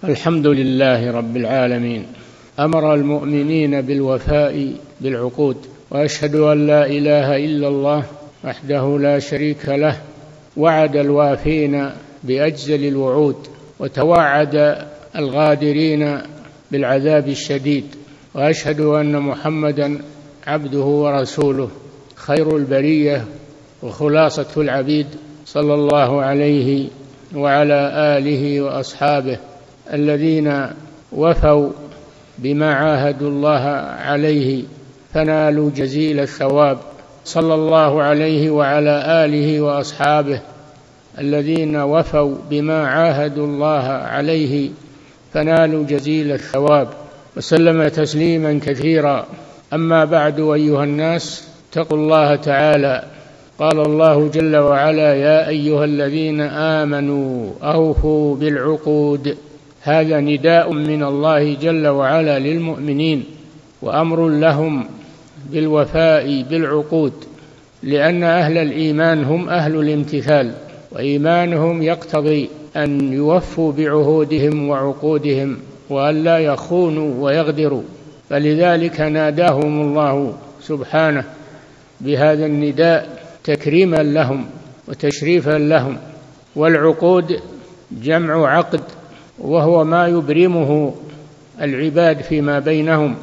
الحمد لله رب العالمين، أمر المؤمنين بالوفاء بالعقود، وأشهد أن لا إله إلا الله وحده لا شريك له، وعد الوافين بأجزل الوعود، وتوعد الغادرين بالعذاب الشديد، وأشهد أن محمدا عبده ورسوله خير البرية وخلاصة العبيد، صلى الله عليه وعلى آله وأصحابه الذين وفوا بما عاهدوا الله عليه فنالوا جزيل الثواب، صلى الله عليه وعلى آله وأصحابه الذين وفوا بما عاهدوا الله عليه فنالوا جزيل الثواب، وسلم تسليما كثيرا. أما بعد، أيها الناس، اتقوا الله تعالى. قال الله جل وعلا: يا أيها الذين آمنوا أوفوا بالعقود. هذا نداء من الله جل وعلا للمؤمنين، وأمر لهم بالوفاء بالعقود، لأن أهل الإيمان هم أهل الامتثال، وإيمانهم يقتضي أن يوفوا بعهودهم وعقودهم، وأن لا يخونوا ويغدروا، فلذلك ناداهم الله سبحانه بهذا النداء تكريما لهم وتشريفا لهم. والعقود جمع عقد، وهو ما يبرمه العباد فيما بينهم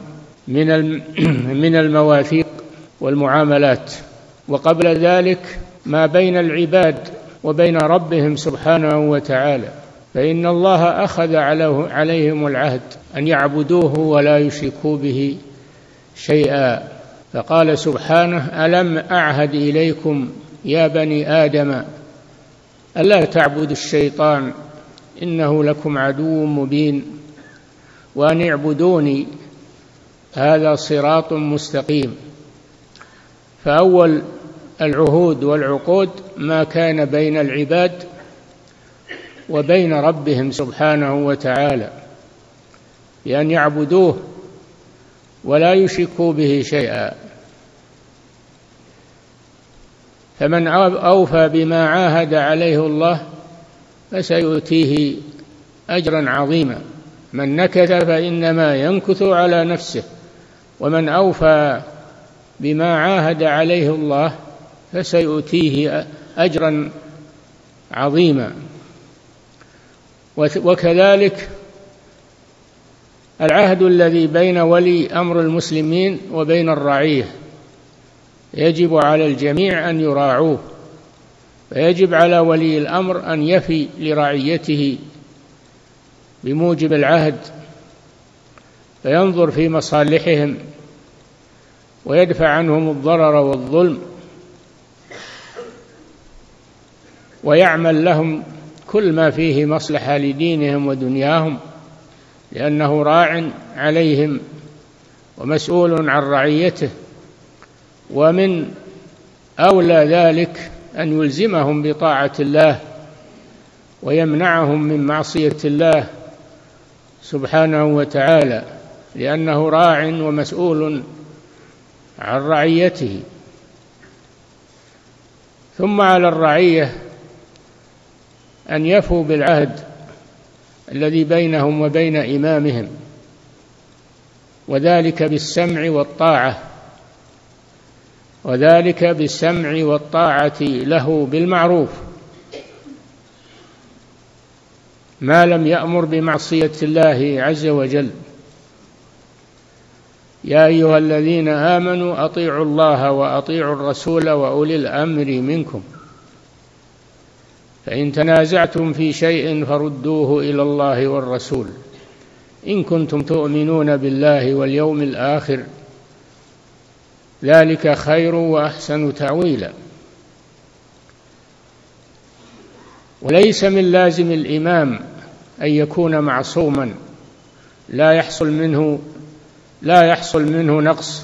من المواثيق والمعاملات، وقبل ذلك ما بين العباد وبين ربهم سبحانه وتعالى، فإن الله أخذ عليهم العهد أن يعبدوه ولا يشركوا به شيئا، فقال سبحانه: ألم أعهد إليكم يا بني آدم ألا تعبدوا الشيطان إنه لكم عدو مبين وأن اعبدوني هذا صراط مستقيم. فأول العهود والعقود ما كان بين العباد وبين ربهم سبحانه وتعالى، بأن يعبدوه ولا يشركوا به شيئا. فمن أوفى بما عاهد عليه الله فسيؤتيه أجرا عظيما. من نكث فإنما ينكث على نفسه، ومن أوفى بما عاهد عليه الله فسيؤتيه أجرا عظيما. وكذلك العهد الذي بين ولي أمر المسلمين وبين الرعية يجب على الجميع أن يراعوه، فيجب على ولي الأمر أن يفي لرعيته بموجب العهد، فينظر في مصالحهم ويدفع عنهم الضرر والظلم، ويعمل لهم كل ما فيه مصلحة لدينهم ودنياهم، لأنه راع عليهم ومسؤول عن رعيته. ومن أولى ذلك أن يلزمهم بطاعة الله ويمنعهم من معصية الله سبحانه وتعالى، لأنه راع ومسؤول عن رعيته. ثم على الرعية أن يفوا بالعهد الذي بينهم وبين إمامهم، وذلك بالسمع والطاعة له بالمعروف، ما لم يأمر بمعصية الله عز وجل. يا أيها الذين آمنوا أطيعوا الله وأطيعوا الرسول وأولي الأمر منكم، فإن تنازعتم في شيء فردوه إلى الله والرسول إن كنتم تؤمنون بالله واليوم الآخر، ذلك خير وأحسن تأويلا. وليس من لازم الإمام أن يكون معصوما لا يحصل منه نقص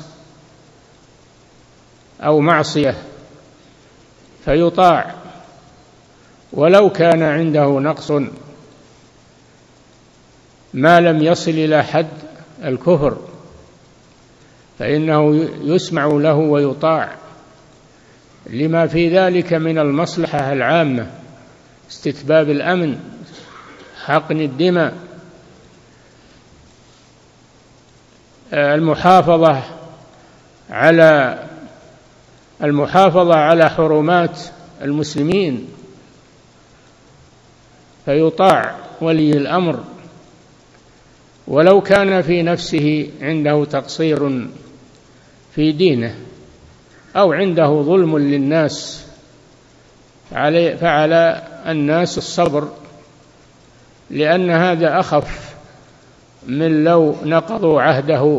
أو معصية فيطاع، ولو كان عنده نقص ما لم يصل إلى حد الكفر، فإنه يسمع له ويطاع لما في ذلك من المصلحة العامة، استتباب الأمن، حقن الدماء، المحافظة على حرمات المسلمين، فيطاع ولي الأمر ولو كان في نفسه عنده تقصير في دينه أو عنده ظلم للناس، فعلى الناس الصبر، لأن هذا أخف من لو نقضوا عهده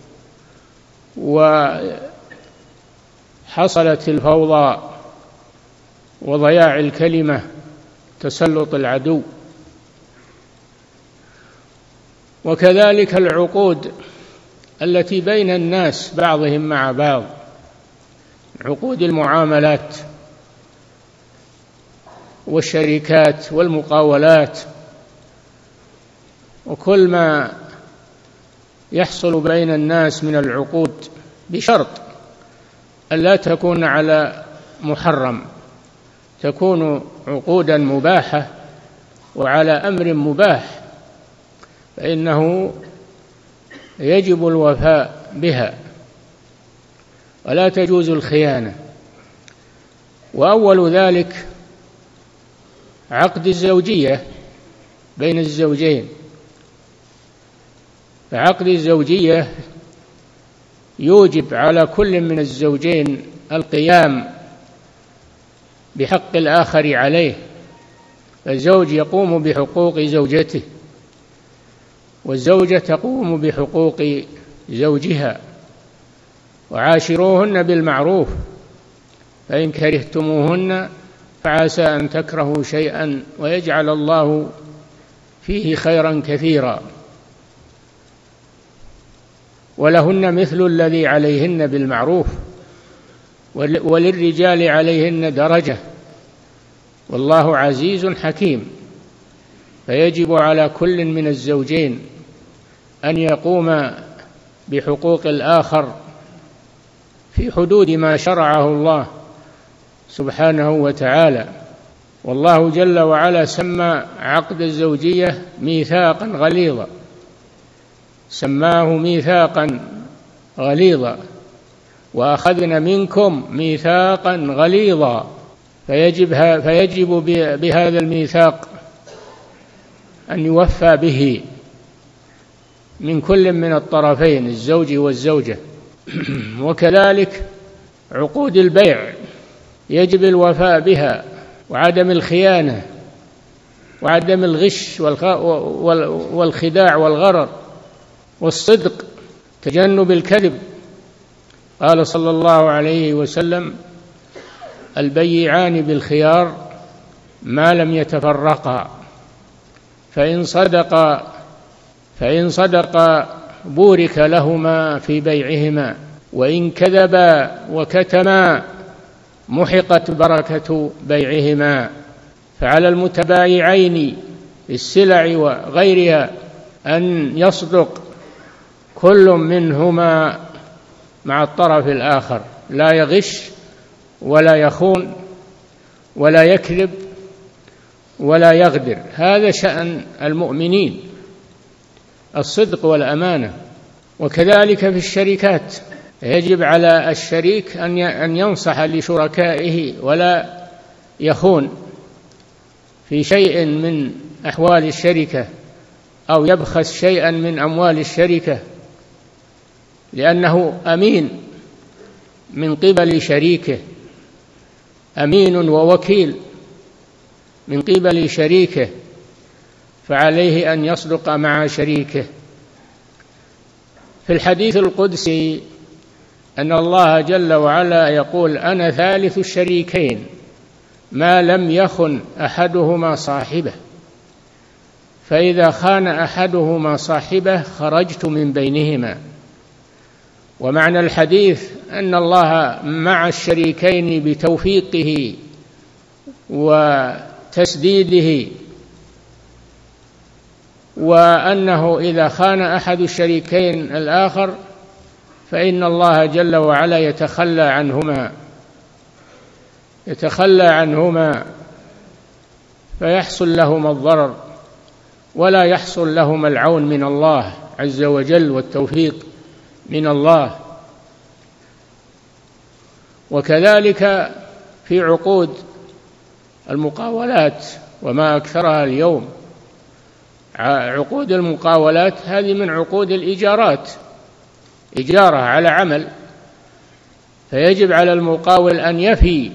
وحصلت الفوضى وضياع الكلمة، تسلط العدو. وكذلك العقود التي بين الناس بعضهم مع بعض، عقود المعاملات والشركات والمقاولات، وكل ما يحصل بين الناس من العقود، بشرط ألا تكون على محرم، تكون عقودا مباحة وعلى أمر مباح، فإنه يجب الوفاء بها ولا تجوز الخيانة. وأول ذلك عقد الزوجية بين الزوجين، فعقد الزوجية يوجب على كل من الزوجين القيام بحق الآخر عليه، فالزوج يقوم بحقوق زوجته والزوجة تقوم بحقوق زوجها، وعاشروهن بالمعروف، فإن كرهتموهن فعسى أن تكرهوا شيئا ويجعل الله فيه خيرا كثيرا. ولهن مثل الذي عليهن بالمعروف، وللرجال عليهن درجة، والله عزيز حكيم. فيجب على كل من الزوجين أن يقوم بحقوق الآخر في حدود ما شرعه الله سبحانه وتعالى. والله جل وعلا سمى عقد الزوجية ميثاقا غليظا، سماه ميثاقا غليظا، وأخذنا منكم ميثاقا غليظا، فيجب بهذا الميثاق أن يوفى به من كل من الطرفين، الزوج والزوجة. وكذلك عقود البيع يجب الوفاء بها، وعدم الخيانة وعدم الغش والخداع والغرر، والصدق، تجنب الكذب. قال صلى الله عليه وسلم: البيعان بالخيار ما لم يتفرقا، فإن صدقا بورك لهما في بيعهما، وإن كذبا وكتما محقت بركة بيعهما. فعلى المتبايعين في السلع وغيرها أن يصدق كل منهما مع الطرف الآخر، لا يغش ولا يخون ولا يكذب ولا يغدر. هذا شأن المؤمنين، الصدق والأمانة. وكذلك في الشركات يجب على الشريك أن ينصح لشركائه ولا يخون في شيء من أحوال الشركة أو يبخس شيئا من أموال الشركة، لأنه أمين من قبل شريكه، أمين ووكيل من قبل شريكه، فعليه أن يصدق مع شريكه. في الحديث القدسي أن الله جل وعلا يقول: أنا ثالث الشريكين ما لم يخن أحدهما صاحبه، فإذا خان أحدهما صاحبه خرجت من بينهما. ومعنى الحديث أن الله مع الشريكين بتوفيقه وتسديده، وأنه إذا خان أحد الشريكين الآخر فإن الله جل وعلا يتخلى عنهما فيحصل لهما الضرر ولا يحصل لهما العون من الله عز وجل والتوفيق من الله. وكذلك في عقود المقاولات، وما أكثرها اليوم. عقود المقاولات هذه من عقود الإيجارات، إجارة على عمل، فيجب على المقاول أن يفي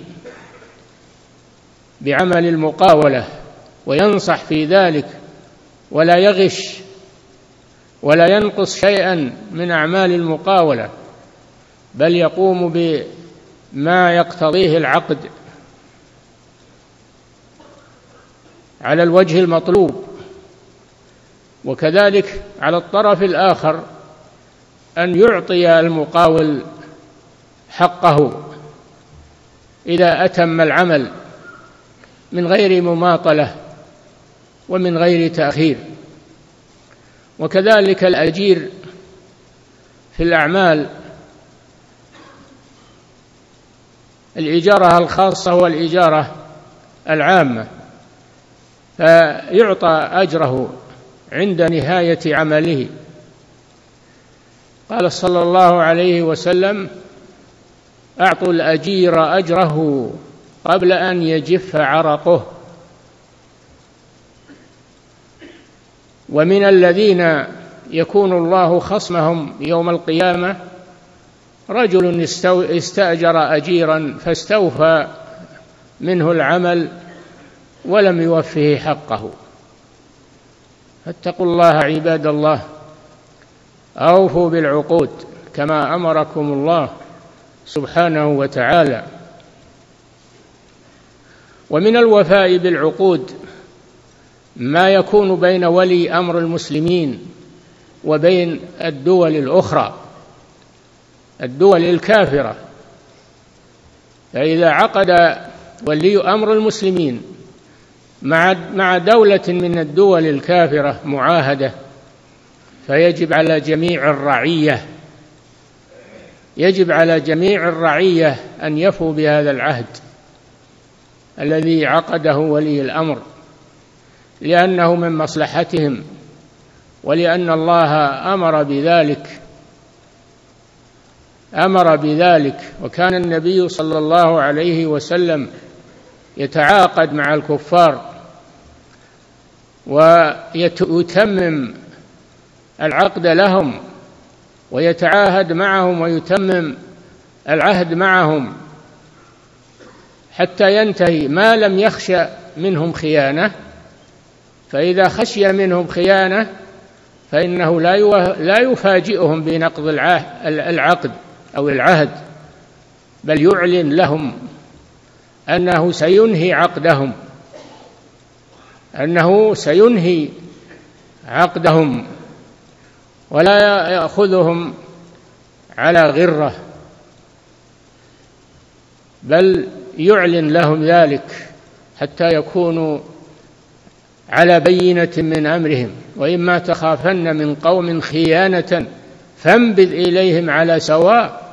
بعمل المقاولة وينصح في ذلك، ولا يغش ولا ينقص شيئا من أعمال المقاولة، بل يقوم بما يقتضيه العقد على الوجه المطلوب. وكذلك على الطرف الآخر أن يعطي المقاول حقه إذا أتم العمل من غير مماطلة ومن غير تأخير. وكذلك الأجير في الأعمال، الإجارة الخاصة والإجارة العامة، فيعطى أجره عند نهاية عمله. قال صلى الله عليه وسلم: أعطوا الأجير أجره قبل أن يجف عرقه. ومن الذين يكون الله خصمهم يوم القيامة رجل استأجر أجيرا فاستوفى منه العمل ولم يوفه حقه. فاتقوا الله عباد الله، أوفوا بالعقود كما أمركم الله سبحانه وتعالى. ومن الوفاء بالعقود ما يكون بين ولي أمر المسلمين وبين الدول الأخرى، الدول الكافرة. فإذا عقد ولي أمر المسلمين مع دولة من الدول الكافرة معاهدة، فيجب على جميع الرعية، يجب على جميع الرعية أن يفوا بهذا العهد الذي عقده ولي الأمر، لأنه من مصلحتهم، ولأن الله أمر بذلك. وكان النبي صلى الله عليه وسلم يتعاقد مع الكفار ويتمم العقد لهم، ويتعاهد معهم ويتمم العهد معهم حتى ينتهي، ما لم يخشى منهم خيانة. فإذا خشي منهم خيانة فإنه لا يفاجئهم بنقض العقد أو العهد، بل يعلن لهم أنه سينهي عقدهم، ولا يأخذهم على غرة، بل يعلن لهم ذلك حتى يكونوا على بينة من أمرهم. وإما تخافن من قوم خيانة فانبذ إليهم على سواء،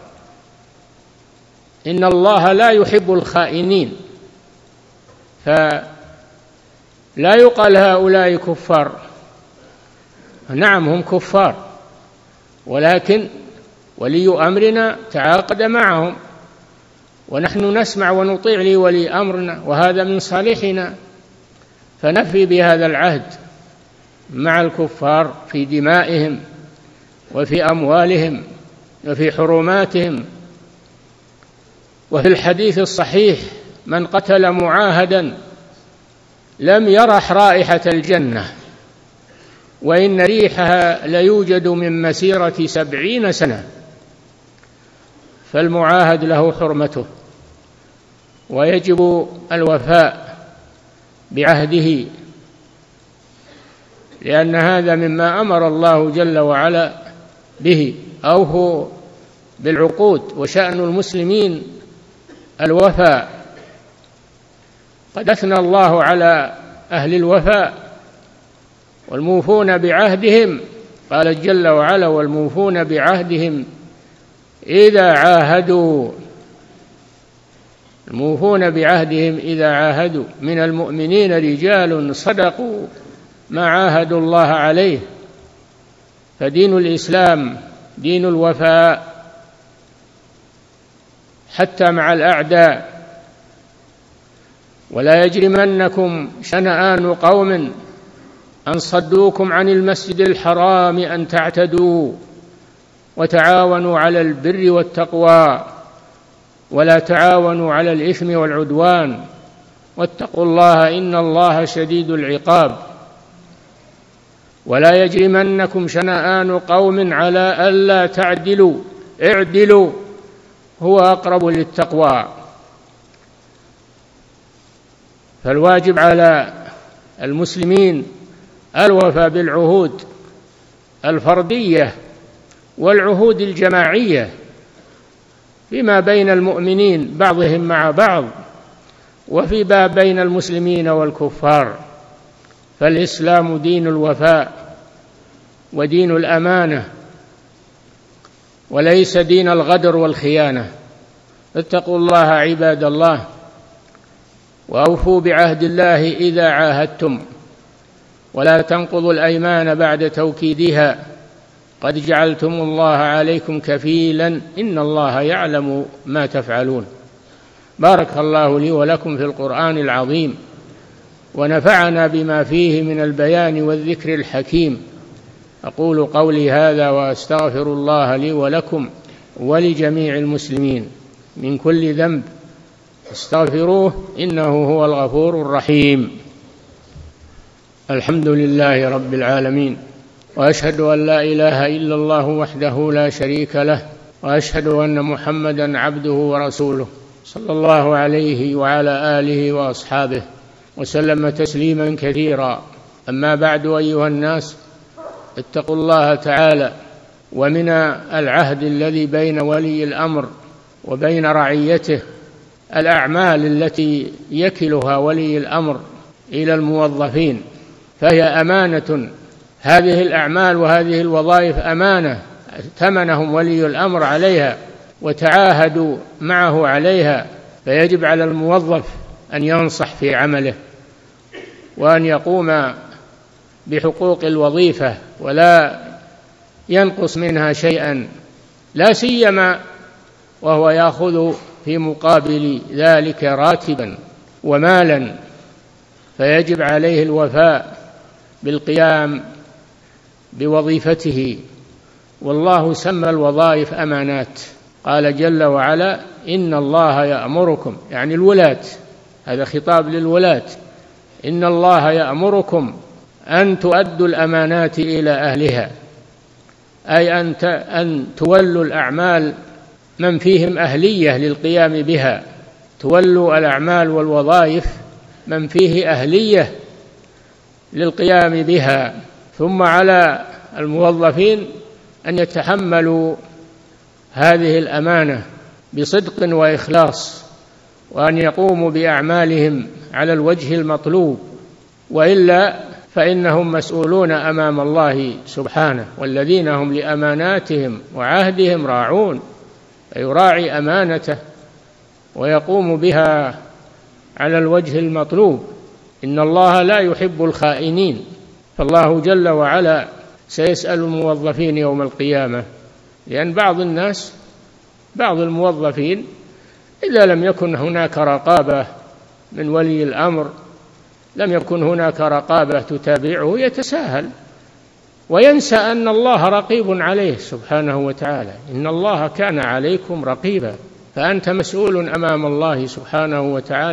إن الله لا يحب الخائنين. فلا يقال هؤلاء كفار، نعم هم كفار، ولكن ولي أمرنا تعاقد معهم، ونحن نسمع ونطيع لولي أمرنا، وهذا من صالحنا، فنفي بهذا العهد مع الكفار في دمائهم وفي أموالهم وفي حرماتهم. وفي الحديث الصحيح: من قتل معاهدا لم يرح رائحة الجنة، وإن ريحها ليوجد من مسيرة 70 سنة. فالمعاهد له حرمته، ويجب الوفاء بعهده، لأن هذا مما أمر الله جل وعلا به: أوفوا بالعقود. وشأن المسلمين الوفاء، قد أثنى الله على أهل الوفاء والموفون بعهدهم، قال جل وعلا: والموفون بعهدهم إذا عاهدوا. الموفون بعهدهم إذا عاهدوا، من المؤمنين رجال صدقوا ما عاهدوا الله عليه. فدين الإسلام دين الوفاء حتى مع الأعداء. ولا يجرمنكم شنآن قوم أن صدوكم عن المسجد الحرام أن تعتدوا وتعاونوا على البر والتقوى ولا تعاونوا على الإثم والعدوان واتقوا الله إن الله شديد العقاب. ولا يجرمنكم شنآن قوم على ألا تعدلوا اعدلوا هو أقرب للتقوى. فالواجب على المسلمين الوفاء بالعهود الفردية والعهود الجماعية فيما بين المؤمنين بعضهم مع بعض وفيما بين المسلمين والكفار. فالإسلام دين الوفاء ودين الأمانة وليس دين الغدر والخيانة. اتقوا الله عباد الله وأوفوا بعهد الله إذا عاهدتم ولا تنقضوا الأيمان بعد توكيدها قد جعلتم الله عليكم كفيلا إن الله يعلم ما تفعلون. بارك الله لي ولكم في القرآن العظيم ونفعنا بما فيه من البيان والذكر الحكيم. أقول قولي هذا وأستغفر الله لي ولكم ولجميع المسلمين من كل ذنب استغفروه إنه هو الغفور الرحيم. الحمد لله رب العالمين وأشهد أن لا إله إلا الله وحده لا شريك له وأشهد أن محمدا عبده ورسوله صلى الله عليه وعلى آله وأصحابه وسلم تسليما كثيرا. أما بعد أيها الناس اتقوا الله تعالى. ومن العهد الذي بين ولي الأمر وبين رعيته الأعمال التي يكلها ولي الأمر إلى الموظفين، فهي أمانة. هذه الأعمال وهذه الوظائف أمانة ائتمنهم ولي الأمر عليها وتعاهدوا معه عليها. فيجب على الموظف أن ينصح في عمله وأن يقوم بحقوق الوظيفة ولا ينقص منها شيئا، لا سيما وهو يأخذ في مقابل ذلك راتبا ومالا. فيجب عليه الوفاء بالقيام بوظيفته. والله سمى الوظائف أمانات، قال جل وعلا إن الله يأمركم، يعني الولاة، هذا خطاب للولاة، إن الله يأمركم أن تؤدوا الأمانات إلى أهلها، أي أن تولوا الأعمال من فيهم أهلية للقيام بها، تولوا الأعمال والوظائف من فيه أهلية للقيام بها. ثم على الموظفين أن يتحملوا هذه الأمانة بصدق وإخلاص وأن يقوموا بأعمالهم على الوجه المطلوب، وإلا فإنهم مسؤولون أمام الله سبحانه، والذين هم لأماناتهم وعهدهم راعون. فيراعي أمانته ويقوم بها على الوجه المطلوب. إن الله لا يحب الخائنين. فالله جل وعلا سيسأل الموظفين يوم القيامة، لأن بعض الموظفين إذا لم يكن هناك رقابة من ولي الأمر، لم يكن هناك رقابة تتابعه، يتساهل وينسى أن الله رقيب عليه سبحانه وتعالى. إن الله كان عليكم رقيبا، فأنت مسؤول أمام الله سبحانه وتعالى